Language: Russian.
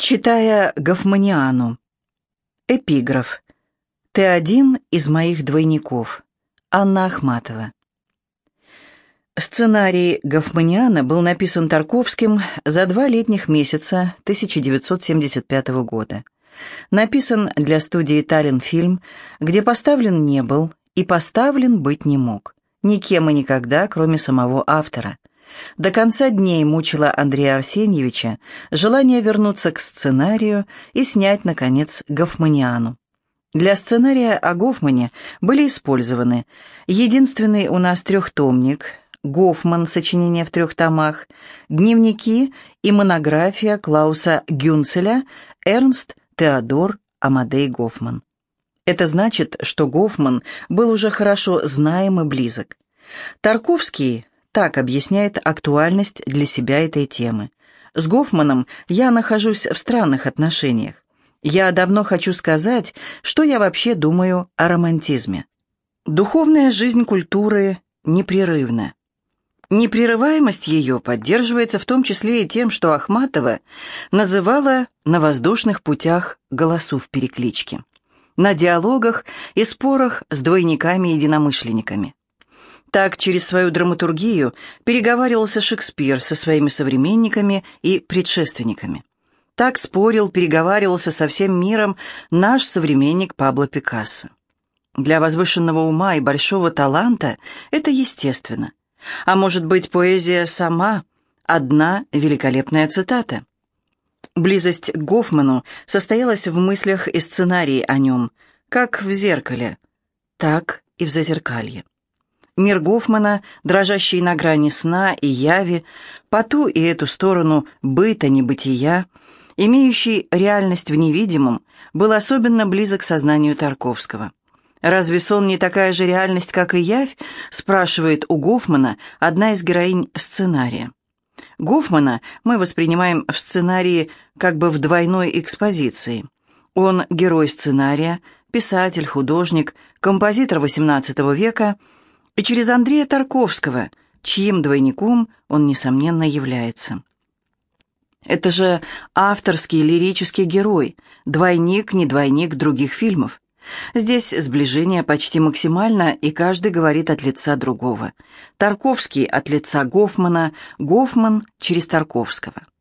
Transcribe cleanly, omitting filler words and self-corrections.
Читая Гофманиану. Эпиграф. «Ты один из моих двойников». Анна Ахматова. Сценарий Гофманиана был написан Тарковским за 2 летних месяца 1975 года. Написан для студии «Таллинфильм», где поставлен не был и поставлен быть не мог. Никем и никогда, кроме самого автора. До конца дней мучило Андрея Арсеньевича желание вернуться к сценарию и снять, наконец, Гофманиану. Для сценария о Гофмане были использованы единственный у нас 3-томник, Гофман, сочинение в 3 томах, дневники и монография Клауса Гюнцеля «Эрнст Теодор Амадей Гофман». Это значит, что Гофман был уже хорошо знаем и близок. Тарковский так объясняет актуальность для себя этой темы. С Гофманом я нахожусь в странных отношениях. Я давно хочу сказать, что я вообще думаю о романтизме. Духовная жизнь культуры непрерывна. Непрерываемость ее поддерживается в том числе и тем, что Ахматова называла на воздушных путях голосу в перекличке, на диалогах и спорах с двойниками-единомышленниками. Так через свою драматургию переговаривался Шекспир со своими современниками и предшественниками. Так спорил, переговаривался со всем миром наш современник Пабло Пикассо. Для возвышенного ума и большого таланта это естественно. А может быть, поэзия сама – одна великолепная цитата. Близость к Гофману состоялась в мыслях и сценарии о нем, как в «Зеркале», так и в «Зазеркалье». Мир Гофмана, дрожащий на грани сна и яви, по ту и эту сторону быта-небытия, имеющий реальность в невидимом, был особенно близок к сознанию Тарковского. «Разве сон не такая же реальность, как и явь?» спрашивает у Гофмана одна из героинь сценария. Гофмана мы воспринимаем в сценарии как бы в двойной экспозиции. Он герой сценария, писатель, художник, композитор XVIII века, и через Андрея Тарковского, чьим двойником он, несомненно, является. Это же авторский лирический герой, двойник, не двойник других фильмов. Здесь сближение почти максимально, и каждый говорит от лица другого. Тарковский от лица Гофмана, Гофман через Тарковского.